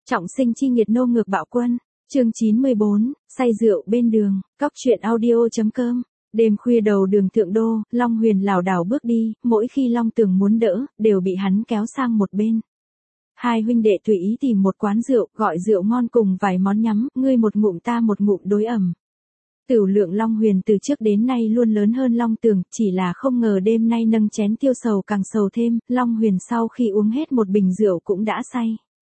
Trọng sinh chi nghiệt nô ngược bạo quân. Chương 94, say rượu bên đường. Cóc truyện audio.com. Đêm khuya đầu đường Thượng Đô, Long Huyền lảo đảo bước đi, mỗi khi Long Tường muốn đỡ, đều bị hắn kéo sang một bên. Hai huynh đệ tùy ý tìm một quán rượu, gọi rượu ngon cùng vài món nhắm, ngươi một ngụm ta một ngụm đối ẩm. Tửu lượng Long Huyền từ trước đến nay luôn lớn hơn Long Tường, chỉ là không ngờ đêm nay nâng chén tiêu sầu càng sầu thêm, Long Huyền sau khi uống hết một bình rượu cũng đã say.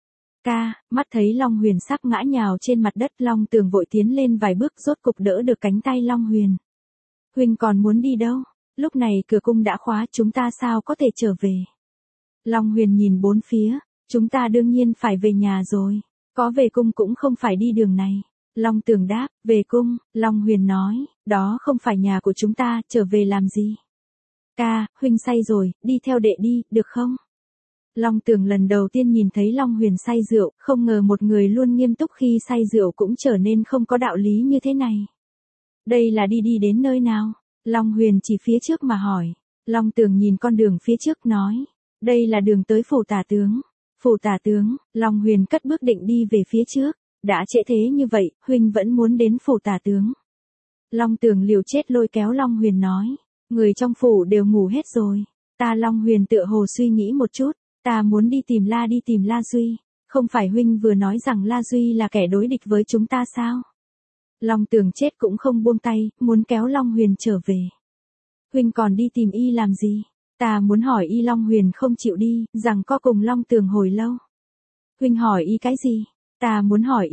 Mắt thấy Long Huyền sắp ngã nhào trên mặt đất, Long Tường vội tiến lên vài bước rốt cục đỡ được cánh tay Long Huyền. Huynh còn muốn đi đâu? Lúc này cửa cung đã khóa, chúng ta sao có thể trở về? Long Huyền nhìn bốn phía, chúng ta đương nhiên phải về nhà rồi, có về cung cũng không phải đi đường này. Long Tường đáp, về cung. Long Huyền nói, đó không phải nhà của chúng ta, trở về làm gì? Huynh say rồi, đi theo đệ đi, được không? Long Tường lần đầu tiên nhìn thấy Long Huyền say rượu, không ngờ một người luôn nghiêm túc khi say rượu cũng trở nên không có đạo lý như thế này. Đây là đi đến nơi nào? Long Huyền chỉ phía trước mà hỏi. Long Tường nhìn con đường phía trước nói, đây là đường tới phủ tả tướng. Phủ tả tướng. Long Huyền cất bước định đi về phía trước. Đã trễ thế như vậy, huynh vẫn muốn đến phủ tả tướng. Long Tường liều chết lôi kéo Long Huyền nói, người trong phủ đều ngủ hết rồi. Long Huyền tựa hồ suy nghĩ một chút, ta muốn đi tìm La Duy. Không phải huynh vừa nói rằng La Duy là kẻ đối địch với chúng ta sao? Long Tường chết cũng không buông tay, muốn kéo Long Huyền trở về. Huynh còn đi tìm y làm gì? Ta muốn hỏi y. Long Huyền không chịu đi, rằng có cùng Long Tường hồi lâu. Huynh hỏi y cái gì? Ta muốn hỏi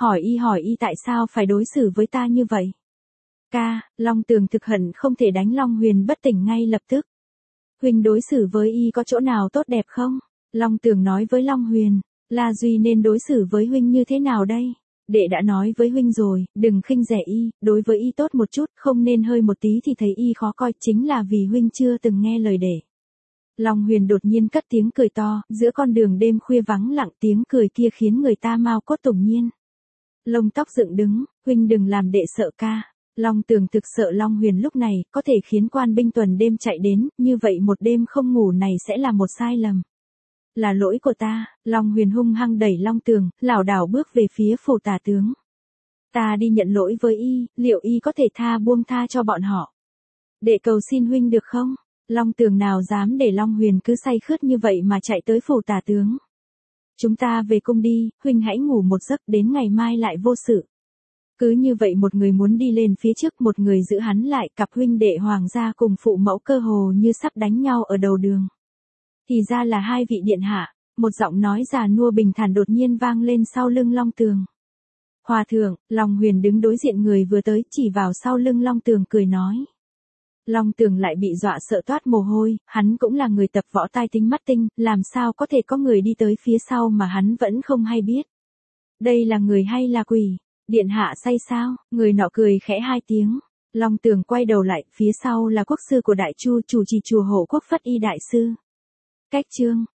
y tại sao phải đối xử với ta như vậy? Long Tường thực hận không thể đánh Long Huyền bất tỉnh ngay lập tức. Huynh đối xử với y có chỗ nào tốt đẹp không? Long Tường nói với Long Huyền, La Duy nên đối xử với huynh như thế nào đây? Đệ đã nói với huynh rồi, đừng khinh rẻ y, đối với y tốt một chút, không nên hơi một tí thì thấy y khó coi, chính là vì huynh chưa từng nghe lời đệ. Long Huyền đột nhiên cất tiếng cười to, giữa con đường đêm khuya vắng lặng, tiếng cười kia khiến người ta mao cốt tủng nhiên. Lông tóc dựng đứng, huynh đừng làm đệ sợ. Long Tường thực sợ Long Huyền lúc này có thể khiến quan binh tuần đêm chạy đến, như vậy một đêm không ngủ này sẽ là một sai lầm. Là lỗi của ta. Long Huyền hung hăng đẩy Long Tường, lảo đảo bước về phía phủ tả tướng. Ta đi nhận lỗi với y, liệu y có thể buông tha cho bọn họ? Đệ cầu xin huynh được không? Long Tường nào dám để Long Huyền cứ say khướt như vậy mà chạy tới phủ tả tướng. Chúng ta về cung đi, huynh hãy ngủ một giấc, đến ngày mai lại vô sự. Cứ như vậy một người muốn đi lên phía trước, một người giữ hắn lại, cặp huynh đệ hoàng gia cùng phụ mẫu cơ hồ như sắp đánh nhau ở đầu đường. Thì ra là hai vị điện hạ. Một giọng nói già nua bình thản đột nhiên vang lên sau lưng Long Tường. Hòa thượng. Long Huyền đứng đối diện người vừa tới, chỉ vào sau lưng Long Tường cười nói. Long Tường lại bị dọa sợ toát mồ hôi, hắn cũng là người tập võ tai tinh mắt tinh, làm sao có thể có người đi tới phía sau mà hắn vẫn không hay biết. Đây là người hay là quỷ? Điện hạ say sao? Người nọ cười khẽ hai tiếng. Long Tường quay đầu lại, phía sau là quốc sư của Đại Chu, chủ trì chùa Hộ Quốc Phất Y đại sư. Cách chương